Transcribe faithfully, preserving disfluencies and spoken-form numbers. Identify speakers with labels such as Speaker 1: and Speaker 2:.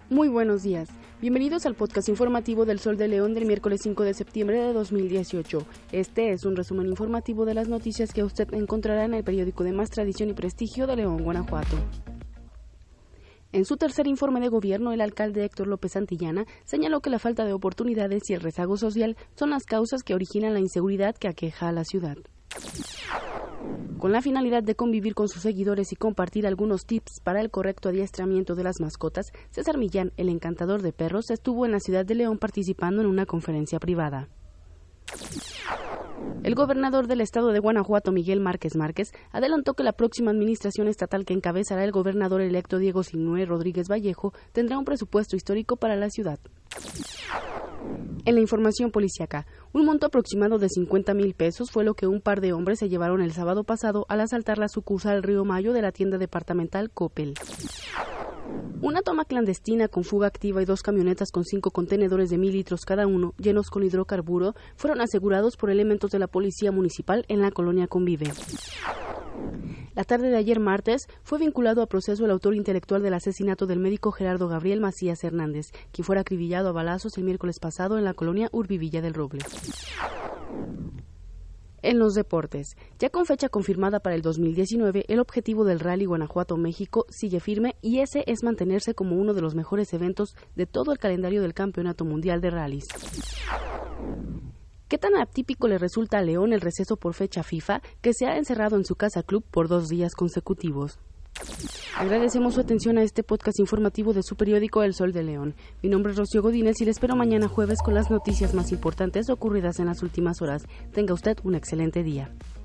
Speaker 1: Muy buenos días. Bienvenidos al podcast informativo del Sol de León del miércoles cinco de septiembre de dos mil dieciocho. Este es un resumen informativo de las noticias que usted encontrará en el periódico de más tradición y prestigio de León, Guanajuato. En su tercer informe de gobierno, el alcalde Héctor López Santillana señaló que la falta de oportunidades y el rezago social son las causas que originan la inseguridad que aqueja a la ciudad. Con la finalidad de convivir con sus seguidores y compartir algunos tips para el correcto adiestramiento de las mascotas, César Millán, el encantador de perros, estuvo en la ciudad de León participando en una conferencia privada. El gobernador del estado de Guanajuato, Miguel Márquez Márquez, adelantó que la próxima administración estatal que encabezará el gobernador electo Diego Sinúe Rodríguez Vallejo tendrá un presupuesto histórico para la ciudad. En la información policíaca, un monto aproximado de cincuenta mil pesos fue lo que un par de hombres se llevaron el sábado pasado al asaltar la sucursal Río Mayo de la tienda departamental Coppel. Una toma clandestina con fuga activa y dos camionetas con cinco contenedores de mil litros cada uno, llenos con hidrocarburo, fueron asegurados por elementos de la Policía Municipal en la colonia Convive. La tarde de ayer martes fue vinculado a proceso el autor intelectual del asesinato del médico Gerardo Gabriel Macías Hernández, quien fuera acribillado a balazos el miércoles pasado en la colonia Urbivilla del Roble. En los deportes, ya con fecha confirmada para el dos mil diecinueve, el objetivo del Rally Guanajuato-México sigue firme y ese es mantenerse como uno de los mejores eventos de todo el calendario del Campeonato Mundial de Rallys. ¿Qué tan atípico le resulta a León el receso por fecha FIFA que se ha encerrado en su casa club por dos días consecutivos? Agradecemos su atención a este podcast informativo de su periódico El Sol de León. Mi nombre es Rocío Godínez y le espero mañana jueves con las noticias más importantes ocurridas en las últimas horas. Tenga usted un excelente día.